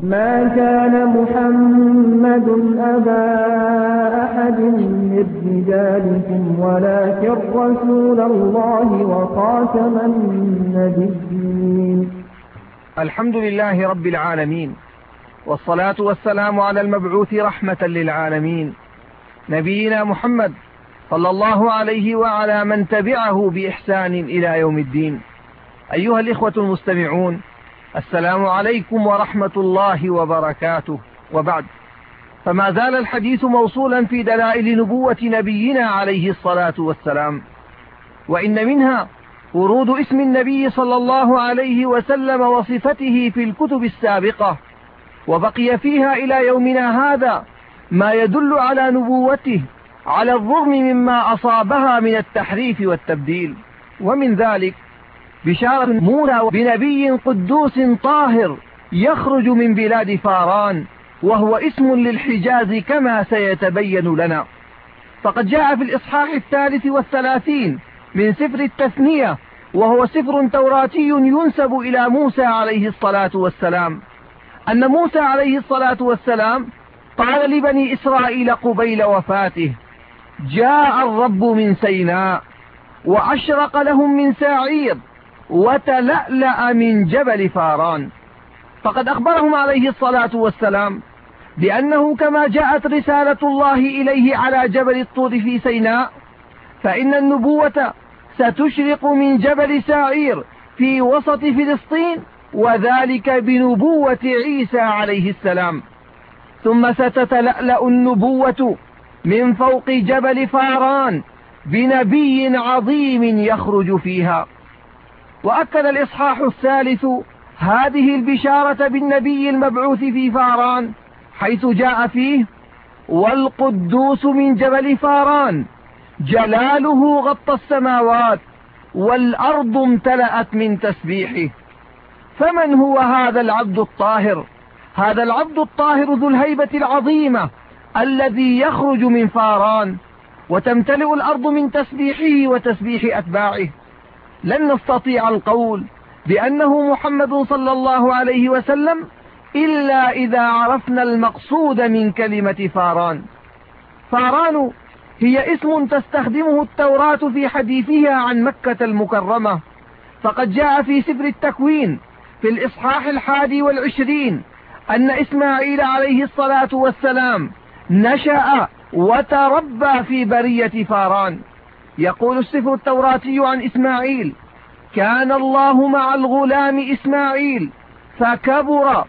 ما كان محمد أبا أحد من رجالكم ولكن رسول الله وخاتم النبيين. الحمد لله رب العالمين، والصلاة والسلام على المبعوث رحمة للعالمين نبينا محمد صلى الله عليه وعلى من تبعه بإحسان إلى يوم الدين. أيها الإخوة المستمعون، السلام عليكم ورحمة الله وبركاته. وبعد، فما زال الحديث موصولا في دلائل نبوة نبينا عليه الصلاة والسلام، وإن منها ورود اسم النبي صلى الله عليه وسلم وصفته في الكتب السابقة، وبقي فيها إلى يومنا هذا ما يدل على نبوته على الرغم مما أصابها من التحريف والتبديل. ومن ذلك بشارة موسى بنبي قدوس طاهر يخرج من بلاد فاران، وهو اسم للحجاز كما سيتبين لنا. فقد جاء في الإصحاح 33 من سفر التثنية، وهو سفر توراتي ينسب إلى موسى عليه الصلاة والسلام، أن موسى عليه الصلاة والسلام قال لبني إسرائيل قبيل وفاته: جاء الرب من سيناء وأشرق لهم من ساعير وتلألأ من جبل فاران. فقد أخبرهم عليه الصلاة والسلام بأنه كما جاءت رسالة الله إليه على جبل الطور في سيناء، فإن النبوة ستشرق من جبل ساعير في وسط فلسطين، وذلك بنبوة عيسى عليه السلام. ثم ستتلألأ النبوة من فوق جبل فاران بنبي عظيم يخرج فيها. وأكد الإصحاح 3 هذه البشارة بالنبي المبعوث في فاران، حيث جاء فيه: والقدوس من جبل فاران جلاله غطى السماوات والأرض امتلأت من تسبيحه. فمن هو هذا العبد الطاهر؟ هذا العبد الطاهر ذو الهيبة العظيمة الذي يخرج من فاران وتمتلئ الأرض من تسبيحه وتسبيح أتباعه. لن نستطيع القول بأنه محمد صلى الله عليه وسلم إلا إذا عرفنا المقصود من كلمة فاران. فاران هي اسم تستخدمه التوراة في حديثها عن مكة المكرمة، فقد جاء في سفر التكوين في الإصحاح 21 أن إسماعيل عليه الصلاة والسلام نشأ وتربى في برية فاران. يقول السفر التوراتي عن إسماعيل: كان الله مع الغلام إسماعيل فكبر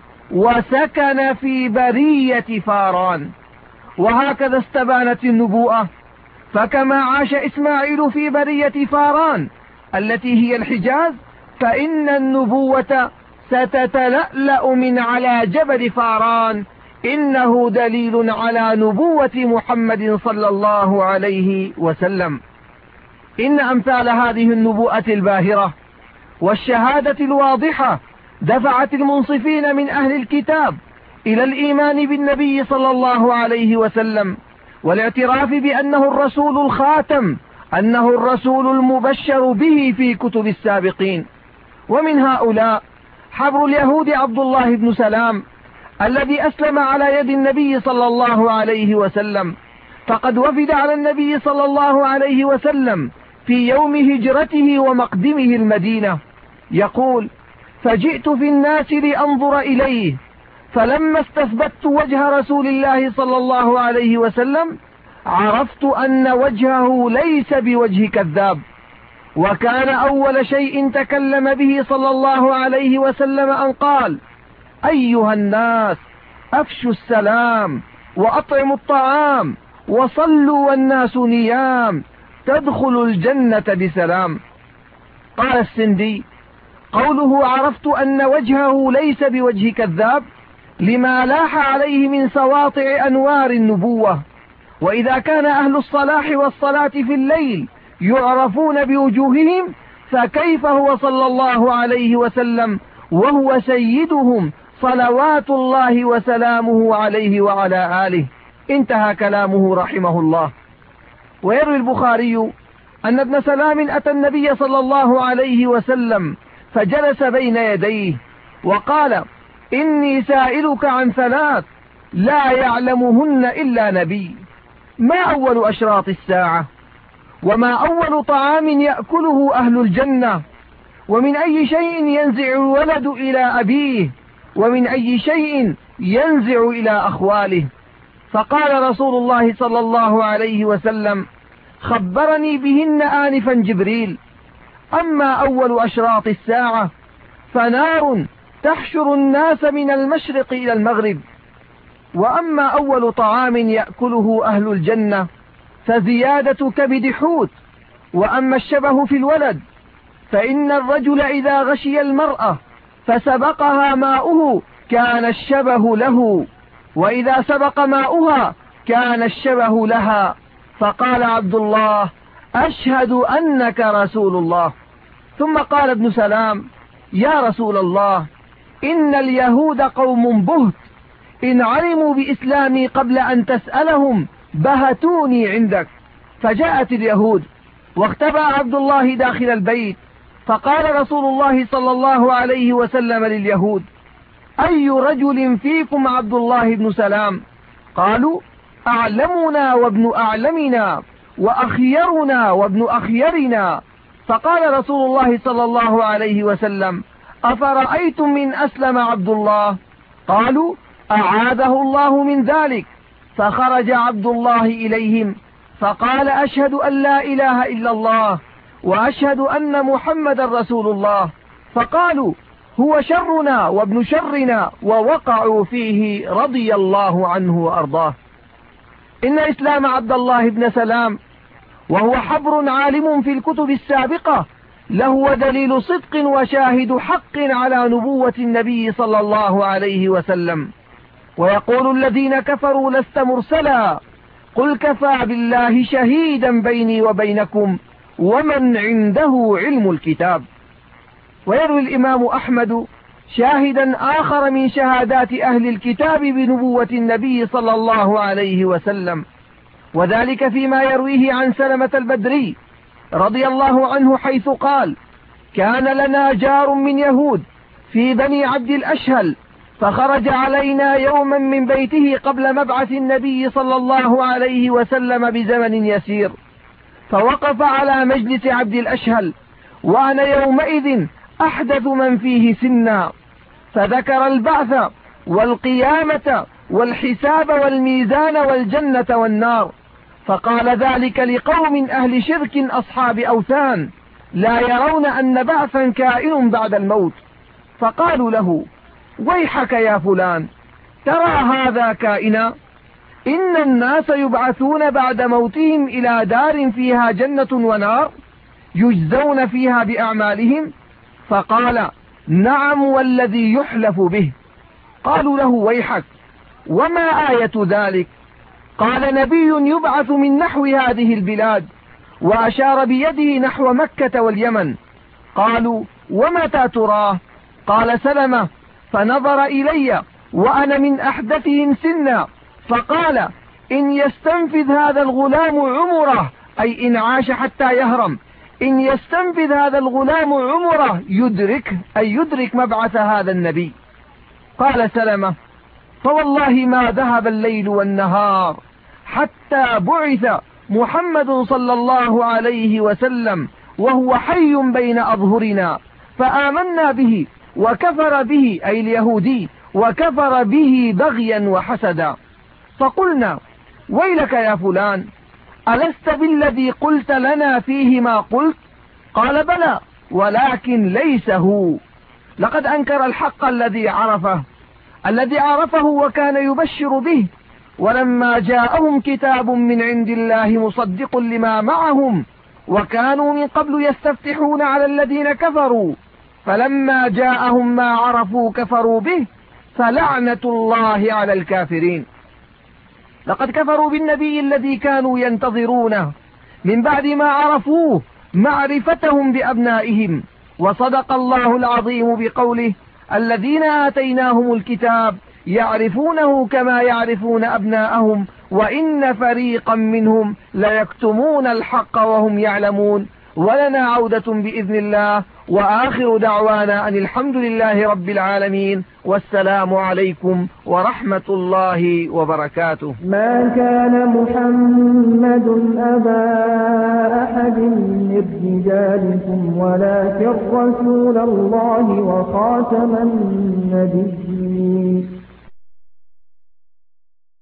وسكن في برية فاران. وهكذا استبانت النبوءة، فكما عاش إسماعيل في برية فاران التي هي الحجاز، فإن النبوة ستتلألأ من على جبل فاران. إنه دليل على نبوة محمد صلى الله عليه وسلم. إن أمثال هذه النبوءة الباهرة والشهادة الواضحة دفعت المنصفين من أهل الكتاب إلى الإيمان بالنبي صلى الله عليه وسلم، والاعتراف بأنه الرسول الخاتم، أنه الرسول المبشر به في كتب السابقين. ومن هؤلاء حبر اليهود عبد الله بن سلام الذي أسلم على يد النبي صلى الله عليه وسلم، فقد وفد على النبي صلى الله عليه وسلم في يوم هجرته ومقدمه المدينة. يقول: فجئت في الناس لأنظر إليه، فلما استثبت وجه رسول الله صلى الله عليه وسلم عرفت أن وجهه ليس بوجه كذاب. وكان أول شيء تكلم به صلى الله عليه وسلم أن قال: أيها الناس، أفشوا السلام وأطعموا الطعام وصلوا والناس نيام تدخلوا الجنة بسلام. قال السندي: قوله عرفت أن وجهه ليس بوجه كذاب لما لاح عليه من سواطع أنوار النبوة. وإذا كان أهل الصلاح والصلاة في الليل يعرفون بوجوههم، فكيف هو صلى الله عليه وسلم وهو سيدهم صلوات الله وسلامه عليه وعلى آله. انتهى كلامه رحمه الله. ويروي البخاري أن ابن سلام أتى النبي صلى الله عليه وسلم فجلس بين يديه وقال: إني سائلك عن ثلاث لا يعلمهن إلا نبي. ما أول أشراط الساعة؟ وما أول طعام يأكله أهل الجنة؟ ومن أي شيء ينزع الولد إلى أبيه؟ ومن أي شيء ينزع إلى أخواله؟ فقال رسول الله صلى الله عليه وسلم: خبرني بهن آنفا جبريل. أما أول أشراط الساعة فنار تحشر الناس من المشرق إلى المغرب. وأما أول طعام يأكله أهل الجنة فزيادة كبد حوت. وأما الشبه في الولد فإن الرجل إذا غشي المرأة فسبقها ماؤه كان الشبه له، وإذا سبق ماؤها كان الشبه لها. فقال عبد الله: أشهد أنك رسول الله. ثم قال ابن سلام: يا رسول الله، إن اليهود قوم بهت، إن علموا بإسلامي قبل أن تسألهم بهتوني عندك. فجاءت اليهود واختبأ عبد الله داخل البيت، فقال رسول الله صلى الله عليه وسلم لليهود: أي رجل فيكم عبد الله بن سلام؟ قالوا: أعلمنا وابن أعلمنا وأخيرنا وابن أخيرنا. فقال رسول الله صلى الله عليه وسلم: أفرأيتم من أسلم عبد الله؟ قالوا: أعاذه الله من ذلك. فخرج عبد الله إليهم فقال: أشهد أن لا إله إلا الله وأشهد أن محمد رسول الله. فقالوا: هو شرنا وابن شرنا، ووقعوا فيه رضي الله عنه وأرضاه. إن إسلام عبد الله بن سلام وهو حبر عالم في الكتب السابقة له دليل صدق وشاهد حق على نبوة النبي صلى الله عليه وسلم. ويقول الذين كفروا: لست مرسلا، قل كفى بالله شهيدا بيني وبينكم ومن عنده علم الكتاب. ويروي الإمام أحمد شاهدا آخر من شهادات أهل الكتاب بنبوة النبي صلى الله عليه وسلم، وذلك فيما يرويه عن سلمة البدري رضي الله عنه، حيث قال: كان لنا جار من يهود في بني عبد الأشهل، فخرج علينا يوما من بيته قبل مبعث النبي صلى الله عليه وسلم بزمن يسير، فوقف على مجلس عبد الأشهل، وأنا يومئذ أحدث من فيه سنا، فذكر البعث والقيامة والحساب والميزان والجنة والنار، فقال ذلك لقوم أهل شرك أصحاب أوثان لا يرون أن بعثا كائن بعد الموت. فقالوا له: ويحك يا فلان، ترى هذا كائنا؟ إن الناس يبعثون بعد موتهم إلى دار فيها جنة ونار يجزون فيها بأعمالهم. فقال: نعم والذي يحلف به. قالوا له: ويحك، وما آية ذلك؟ قال: نبي يبعث من نحو هذه البلاد، وأشار بيده نحو مكة واليمن. قالوا: ومتى تراه؟ قال: سلمة. فنظر إلي وأنا من أحدثهم سنا، فقال: إن يستنفذ هذا الغلام عمره، أي إن عاش حتى يهرم، إن يستنفذ هذا الغلام عمره يدرك، أي يدرك مبعث هذا النبي. قال سلمة: فوالله ما ذهب الليل والنهار حتى بعث محمد صلى الله عليه وسلم وهو حي بين أظهرنا، فآمنا به، وكفر به، أي اليهودي، وكفر به بغيا وحسدا. فقلنا: ويلك يا فلان، ألست بالذي قلت لنا فيه ما قلت؟ قال: بلى، ولكن ليس هو. لقد أنكر الحق الذي عرفه وكان يبشر به، ولما جاءهم كتاب من عند الله مصدق لما معهم وكانوا من قبل يستفتحون على الذين كفروا، فلما جاءهم ما عرفوا كفروا به، فلعنة الله على الكافرين. لقد كفروا بالنبي الذي كانوا ينتظرونه من بعد ما عرفوه معرفتهم بأبنائهم. وصدق الله العظيم بقوله: الذين آتيناهم الكتاب يعرفونه كما يعرفون أبناءهم وإن فريقا منهم ليكتمون الحق وهم يعلمون ولنا عودة بإذن الله. وآخر دعوانا أن الحمد لله رب العالمين، والسلام عليكم ورحمة الله وبركاته. ما كان محمد أبا أحد من رجالكم ولكن رسول الله وخاتم النبيين.